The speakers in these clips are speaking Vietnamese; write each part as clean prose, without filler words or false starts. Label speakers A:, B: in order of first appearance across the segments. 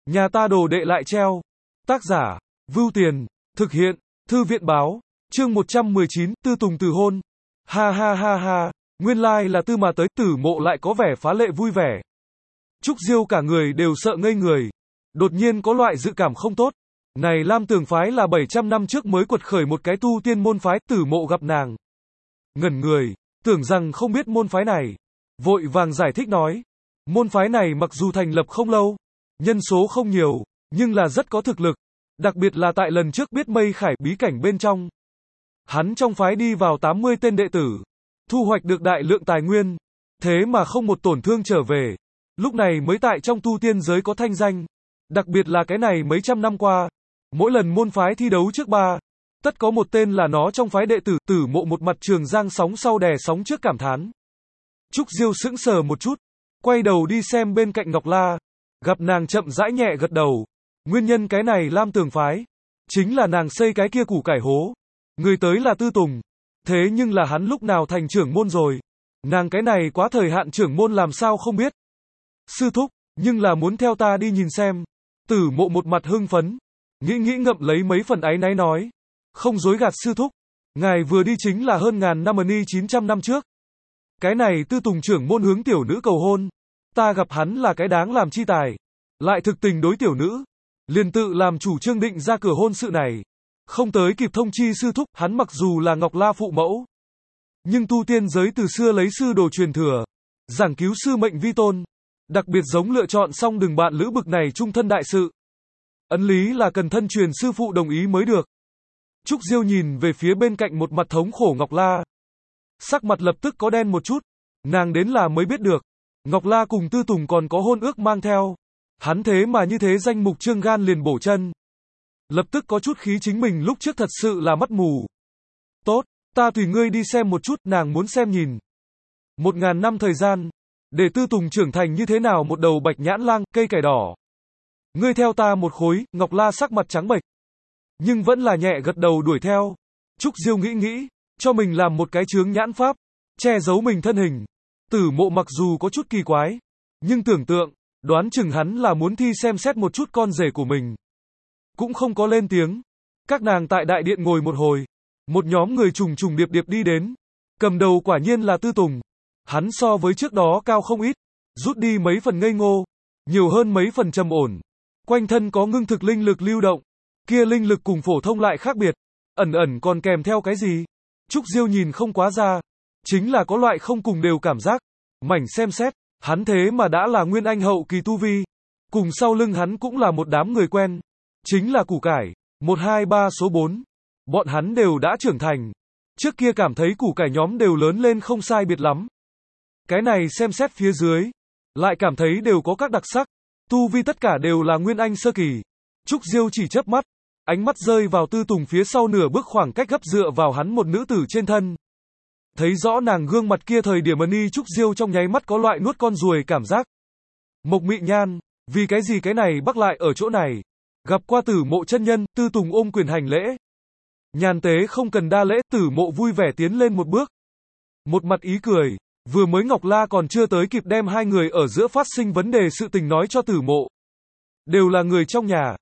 A: Nhà ta đồ đệ lại treo. Tác giả, Vưu Tiền, thực hiện, Thư viện báo, chương 119, Tư Tùng từ hôn. Ha ha ha ha, nguyên lai là Tư mà tới, Tử Mộ lại có vẻ phá lệ vui vẻ. Trúc Diêu cả người đều sợ ngây người. Đột nhiên có loại dự cảm không tốt. Này Lam Tường phái là 700 năm trước mới quật khởi một cái tu tiên môn phái, Tử Mộ gặp nàng. Ngẩn người, tưởng rằng không biết môn phái này. Vội vàng giải thích nói. Môn phái này mặc dù thành lập không lâu, nhân số không nhiều, nhưng là rất có thực lực. Đặc biệt là tại lần trước biết Mây Khải bí cảnh bên trong. Hắn trong phái đi vào 80 tên đệ tử, thu hoạch được đại lượng tài nguyên, thế mà không một tổn thương trở về. Lúc này mới tại trong tu tiên giới có thanh danh. Đặc biệt là cái này mấy trăm năm qua, mỗi lần môn phái thi đấu trước ba, tất có một tên là nó trong phái đệ tử. Tử Mộ một mặt trường giang sóng sau đè sóng trước cảm thán. Trúc Diêu sững sờ một chút, quay đầu đi xem bên cạnh Ngọc La, gặp nàng chậm rãi nhẹ gật đầu. Nguyên nhân cái này Lam Tường phái, chính là nàng xây cái kia củ cải hố. Người tới là Tư Tùng. Thế nhưng là hắn lúc nào thành trưởng môn rồi? Nàng cái này quá thời hạn trưởng môn làm sao không biết? Sư thúc, nhưng là muốn theo ta đi nhìn xem. Tử Mộ một mặt hưng phấn, nghĩ ngậm lấy mấy phần áy náy nói. Không dối gạt sư thúc, ngài vừa đi chính là hơn ngàn năm 900 năm trước. Cái này Tư Tùng trưởng môn hướng tiểu nữ cầu hôn. Ta gặp hắn là cái đáng làm chi tài, lại thực tình đối tiểu nữ, liền tự làm chủ trương định ra cửa hôn sự này. Không tới kịp thông chi sư thúc, hắn mặc dù là Ngọc La phụ mẫu, nhưng tu tiên giới từ xưa lấy sư đồ truyền thừa, giảng cứu sư mệnh vi tôn, đặc biệt giống lựa chọn xong đường bạn lữ bực này trung thân đại sự. Ấn lý là cần thân truyền sư phụ đồng ý mới được. Trúc Diêu nhìn về phía bên cạnh một mặt thống khổ Ngọc La. Sắc mặt lập tức có đen một chút, nàng đến là mới biết được. Ngọc La cùng Tư Tùng còn có hôn ước mang theo. Hắn thế mà như thế danh mục trương gan liền bổ chân. Lập tức có chút khí chính mình lúc trước thật sự là mắt mù. Tốt, ta tùy ngươi đi xem một chút, nàng muốn xem nhìn. 1000 năm thời gian, để Tư Tùng trưởng thành như thế nào một đầu bạch nhãn lang, cây cải đỏ. Ngươi theo ta một khối, Ngọc La sắc mặt trắng bệch. Nhưng vẫn là nhẹ gật đầu đuổi theo. Trúc Diêu nghĩ, cho mình làm một cái chướng nhãn pháp, che giấu mình thân hình. Tử Mộ mặc dù có chút kỳ quái, nhưng tưởng tượng, đoán chừng hắn là muốn thi xem xét một chút con rể của mình. Cũng không có lên tiếng. Các nàng tại đại điện ngồi một hồi. Một nhóm người trùng trùng điệp điệp đi đến. Cầm đầu quả nhiên là Tư Tùng. Hắn so với trước đó cao không ít, rút đi mấy phần ngây ngô, nhiều hơn mấy phần trầm ổn. Quanh thân có ngưng thực linh lực lưu động. Kia linh lực cùng phổ thông lại khác biệt. Ẩn ẩn còn kèm theo cái gì? Trúc Diêu nhìn không quá ra. Chính là có loại không cùng đều cảm giác. Mảnh xem xét, hắn thế mà đã là nguyên anh hậu kỳ tu vi. Cùng sau lưng hắn cũng là một đám người quen. Chính là củ cải, 1, 2, 3 số 4. Bọn hắn đều đã trưởng thành. Trước kia cảm thấy củ cải nhóm đều lớn lên không sai biệt lắm. Cái này xem xét phía dưới, lại cảm thấy đều có các đặc sắc. Tu vi tất cả đều là nguyên anh sơ kỳ. Trúc Diêu chỉ chớp mắt, ánh mắt rơi vào Tư Tùng phía sau nửa bước khoảng cách gấp dựa vào hắn một nữ tử trên thân. Thấy rõ nàng gương mặt kia thời điểm Trúc Diêu trong nháy mắt có loại nuốt con ruồi cảm giác. Mộc Mị Nhan, vì cái gì cái này bắc lại ở chỗ này? Gặp qua Tử Mộ chân nhân, Tư Tùng ôm quyền hành lễ. Nhàn tế không cần đa lễ, Tử Mộ vui vẻ tiến lên một bước. Một mặt ý cười, vừa mới Ngọc La còn chưa tới kịp đem hai người ở giữa phát sinh vấn đề sự tình nói cho Tử Mộ. Đều là người trong nhà.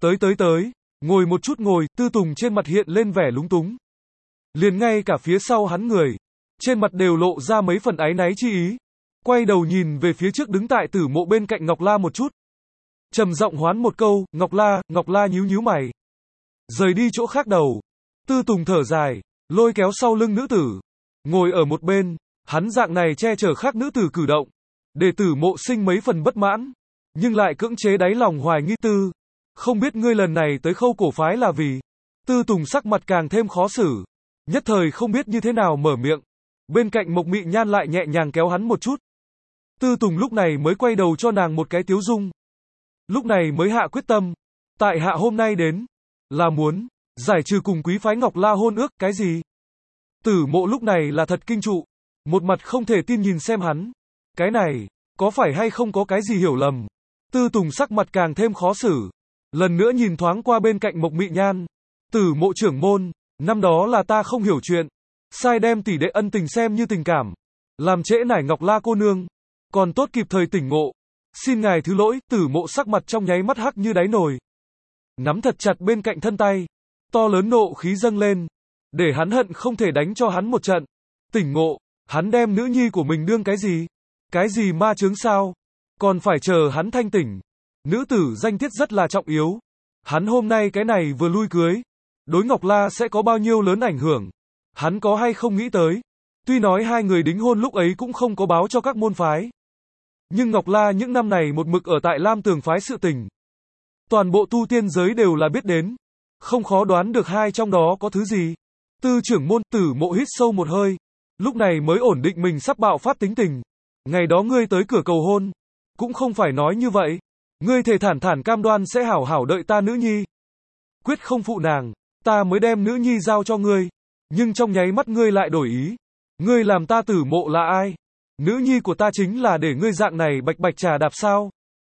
A: Tới, ngồi một chút ngồi, Tư Tùng trên mặt hiện lên vẻ lúng túng. Liền ngay cả phía sau hắn người, trên mặt đều lộ ra mấy phần áy náy chi ý. Quay đầu nhìn về phía trước đứng tại Tử Mộ bên cạnh Ngọc La một chút. Trầm giọng hoán một câu, Ngọc La nhíu mày. Rời đi chỗ khác đầu. Tư Tùng thở dài, lôi kéo sau lưng nữ tử. Ngồi ở một bên, hắn dạng này che chở khác nữ tử cử động. Để Tử Mộ sinh mấy phần bất mãn. Nhưng lại cưỡng chế đáy lòng hoài nghi Tư. Không biết ngươi lần này tới Khâu Cổ phái là vì. Tư Tùng sắc mặt càng thêm khó xử. Nhất thời không biết như thế nào mở miệng. Bên cạnh Mộc Mị Nhan lại nhẹ nhàng kéo hắn một chút. Tư Tùng lúc này mới quay đầu cho nàng một cái tiếu dung. Lúc này mới hạ quyết tâm. Tại hạ hôm nay đến, là muốn giải trừ cùng quý phái Ngọc La hôn ước, cái gì? Tử Mộ lúc này là thật kinh trụ. Một mặt không thể tin nhìn xem hắn. Cái này, có phải hay không có cái gì hiểu lầm? Tư Tùng sắc mặt càng thêm khó xử. Lần nữa nhìn thoáng qua bên cạnh Mộc Mị Nhan. Tử Mộ trưởng môn, năm đó là ta không hiểu chuyện. Sai đem tỷ đệ ân tình xem như tình cảm. Làm trễ nải Ngọc La cô nương. Còn tốt kịp thời tỉnh ngộ. Xin ngài thứ lỗi, Tử Mộ sắc mặt trong nháy mắt hắc như đáy nồi. Nắm thật chặt bên cạnh thân tay, to lớn nộ khí dâng lên, để hắn hận không thể đánh cho hắn một trận. Tỉnh ngộ, hắn đem nữ nhi của mình đương cái gì? Cái gì ma chướng sao? Còn phải chờ hắn thanh tỉnh. Nữ tử danh tiết rất là trọng yếu. Hắn hôm nay cái này vừa lui cưới, đối Ngọc La sẽ có bao nhiêu lớn ảnh hưởng. Hắn có hay không nghĩ tới. Tuy nói hai người đính hôn lúc ấy cũng không có báo cho các môn phái. Nhưng Ngọc La những năm này một mực ở tại Lam Tường phái sự tình. Toàn bộ tu tiên giới đều là biết đến. Không khó đoán được hai trong đó có thứ gì. Tư trưởng môn Tử Mộ hít sâu một hơi. Lúc này mới ổn định mình sắp bạo phát tính tình. Ngày đó ngươi tới cửa cầu hôn. Cũng không phải nói như vậy. Ngươi thề thản thản cam đoan sẽ hảo hảo đợi ta nữ nhi. Quyết không phụ nàng. Ta mới đem nữ nhi giao cho ngươi. Nhưng trong nháy mắt ngươi lại đổi ý. Ngươi làm ta Tử Mộ là ai? Nữ nhi của ta chính là để ngươi dạng này bạch bạch trà đạp sao?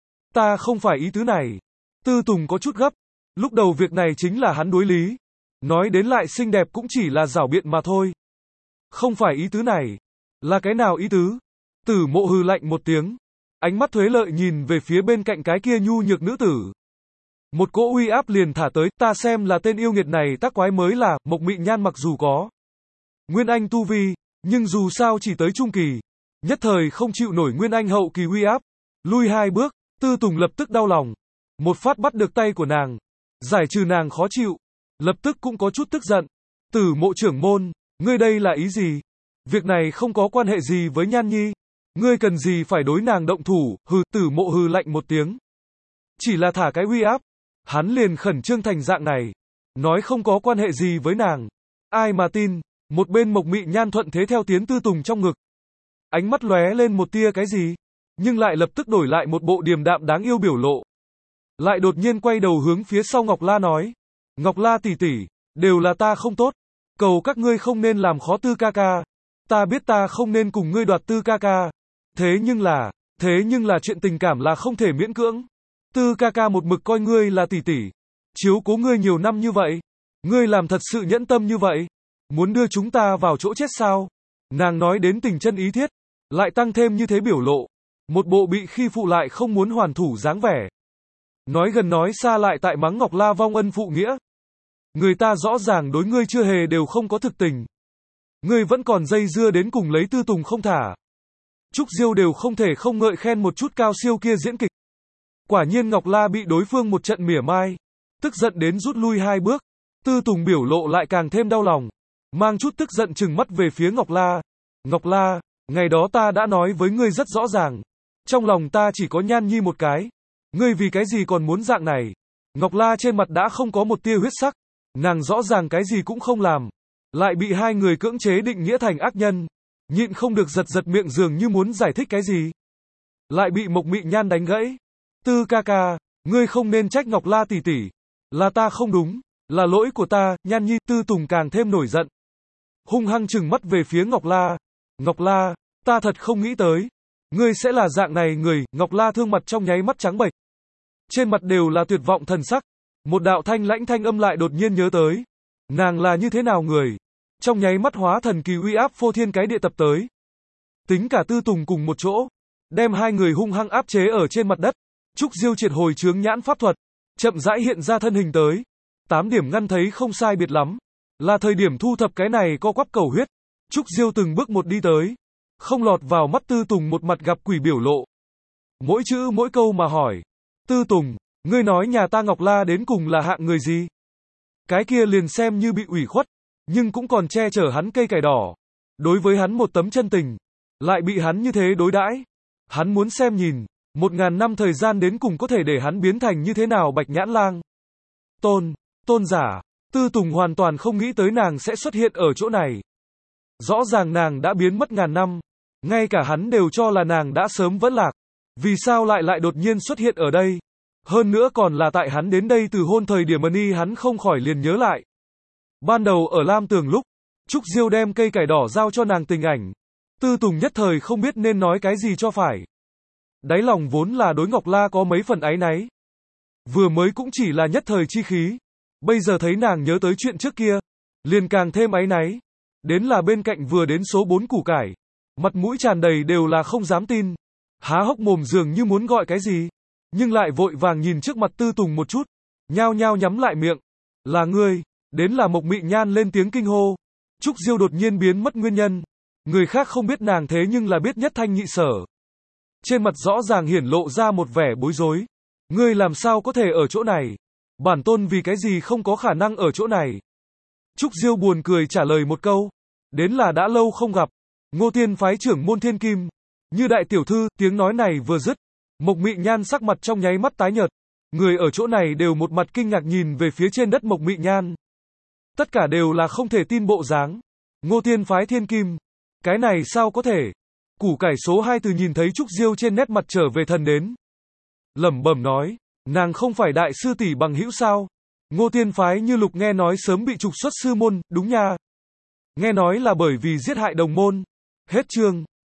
A: Ta không phải ý tứ này. Tư Tùng có chút gấp. Lúc đầu việc này chính là hắn đối lý. Nói đến lại xinh đẹp cũng chỉ là giảo biện mà thôi. Không phải ý tứ này. Là cái nào ý tứ? Tử Mộ hừ lạnh một tiếng. Ánh mắt thuế lợi nhìn về phía bên cạnh cái kia nhu nhược nữ tử. Một cỗ uy áp liền thả tới, ta xem là tên yêu nghiệt này tác quái mới là, Mộc Mị Nhan mặc dù có Nguyên Anh tu vi, nhưng dù sao chỉ tới trung kỳ. Nhất thời không chịu nổi Nguyên Anh hậu kỳ uy áp. Lui hai bước, Tư Tùng lập tức đau lòng. Một phát bắt được tay của nàng. Giải trừ nàng khó chịu. Lập tức cũng có chút tức giận. Tử Mộ trưởng môn, ngươi đây là ý gì? Việc này không có quan hệ gì với Nhan Nhi. Ngươi cần gì phải đối nàng động thủ, hừ, Tử Mộ hừ lạnh một tiếng. Chỉ là thả cái uy áp. Hắn liền khẩn trương thành dạng này. Nói không có quan hệ gì với nàng. Ai mà tin, một bên Mộc Mị Nhan thuận thế theo tiến Tư Tùng trong ngực. Ánh mắt lóe lên một tia cái gì, nhưng lại lập tức đổi lại một bộ điềm đạm đáng yêu biểu lộ. Lại đột nhiên quay đầu hướng phía sau Ngọc La nói. Ngọc La tỷ tỷ, đều là ta không tốt. Cầu các ngươi không nên làm khó Tư ca ca. Ta biết ta không nên cùng ngươi đoạt Tư ca ca. Thế nhưng là chuyện tình cảm là không thể miễn cưỡng. Tư ca ca một mực coi ngươi là tỷ tỷ. Chiếu cố ngươi nhiều năm như vậy. Ngươi làm thật sự nhẫn tâm như vậy. Muốn đưa chúng ta vào chỗ chết sao? Nàng nói đến tình chân ý thiết. Lại tăng thêm như thế biểu lộ. Một bộ bị khi phụ lại không muốn hoàn thủ dáng vẻ. Nói gần nói xa lại tại mắng Ngọc La vong ân phụ nghĩa. Người ta rõ ràng đối ngươi chưa hề đều không có thực tình. Ngươi vẫn còn dây dưa đến cùng lấy Tư Tùng không thả. Trúc Diêu đều không thể không ngợi khen một chút cao siêu kia diễn kịch. Quả nhiên Ngọc La bị đối phương một trận mỉa mai. Tức giận đến rút lui hai bước. Tư Tùng biểu lộ lại càng thêm đau lòng. Mang chút tức giận trừng mắt về phía Ngọc La. Ngọc La, ngày đó ta đã nói với ngươi rất rõ ràng. Trong lòng ta chỉ có Nhan Nhi một cái. Ngươi vì cái gì còn muốn dạng này? Ngọc La trên mặt đã không có một tia huyết sắc. Nàng rõ ràng cái gì cũng không làm. Lại bị hai người cưỡng chế định nghĩa thành ác nhân. Nhịn không được giật giật miệng dường như muốn giải thích cái gì. Lại bị Mộc Mị Nhan đánh gãy. Tư ca ca, ngươi không nên trách Ngọc La tỷ tỷ. Là ta không đúng. Là lỗi của ta, Nhan Nhi. Tư Tùng càng thêm nổi giận. Hung hăng trừng mắt về phía Ngọc La. Ngọc La, ta thật không nghĩ tới. Ngươi sẽ là dạng này người. Ngọc La thương mặt trong nháy mắt trắng bệch. Trên mặt đều là tuyệt vọng thần sắc. Một đạo thanh lãnh thanh âm lại đột nhiên nhớ tới. Nàng là như thế nào người? Trong nháy mắt hóa thần kỳ uy áp phô thiên cái địa tập tới. Tính cả Tư Tùng cùng một chỗ. Đem hai người hung hăng áp chế ở trên mặt đất. Trúc Diêu triệt hồi chướng nhãn pháp thuật. Chậm rãi hiện ra thân hình tới. 8 điểm ngăn thấy không sai biệt lắm. Là thời điểm thu thập cái này co quắp cầu huyết. Trúc Diêu từng bước một đi tới. Không lọt vào mắt Tư Tùng một mặt gặp quỷ biểu lộ. Mỗi chữ mỗi câu mà hỏi. Tư Tùng, ngươi nói nhà ta Ngọc La đến cùng là hạng người gì? Cái kia liền xem như bị ủy khuất. Nhưng cũng còn che chở hắn cây cải đỏ. Đối với hắn một tấm chân tình. Lại bị hắn như thế đối đãi. Hắn muốn xem nhìn. 1000 năm thời gian đến cùng có thể để hắn biến thành như thế nào Bạch Nhãn Lang. Tôn giả. Tư Tùng hoàn toàn không nghĩ tới nàng sẽ xuất hiện ở chỗ này. Rõ ràng nàng đã biến mất ngàn năm. Ngay cả hắn đều cho là nàng đã sớm vẫn lạc. Vì sao lại đột nhiên xuất hiện ở đây? Hơn nữa còn là tại hắn đến đây từ hôn thời điểm y hắn không khỏi liền nhớ lại. Ban đầu ở Lam Tường lúc, Trúc Diêu đem cây cải đỏ giao cho nàng tình ảnh. Tư Tùng nhất thời không biết nên nói cái gì cho phải. Đáy lòng vốn là đối Ngọc La có mấy phần áy náy. Vừa mới cũng chỉ là nhất thời chi khí. Bây giờ thấy nàng nhớ tới chuyện trước kia. Liền càng thêm áy náy. Đến là bên cạnh vừa đến số 4 củ cải. Mặt mũi tràn đầy đều là không dám tin. há hốc mồm dường như muốn gọi cái gì, nhưng lại vội vàng nhìn trước mặt Tư Tùng một chút, nhao nhao nhắm lại miệng. Là ngươi, đến là Mộc Mị Nhan lên tiếng kinh hô. Trúc Diêu đột nhiên biến mất nguyên nhân. Người khác không biết nàng thế nhưng là biết nhất thanh nhị sở. Trên mặt rõ ràng hiển lộ ra một vẻ bối rối. Ngươi làm sao có thể ở chỗ này? Bản tôn vì cái gì không có khả năng ở chỗ này? Trúc Diêu buồn cười trả lời một câu. Đến là đã lâu không gặp. Ngô Tiên phái trưởng môn Thiên Kim. Như đại tiểu thư, tiếng nói này vừa dứt. Mộc Mị Nhan sắc mặt trong nháy mắt tái nhợt. Người ở chỗ này đều một mặt kinh ngạc nhìn về phía trên đất Mộc Mị Nhan. Tất cả đều là không thể tin bộ dáng. Ngô Tiên phái Thiên Kim. Cái này sao có thể? Củ cải số 2 từ nhìn thấy Trúc Diêu trên nét mặt trở về thần đến. Lẩm bẩm nói, nàng không phải đại sư tỷ bằng hữu sao? Ngô Tiên phái Như Lục nghe nói sớm bị trục xuất sư môn, đúng nha. Nghe nói là bởi vì giết hại đồng môn. Hết chương.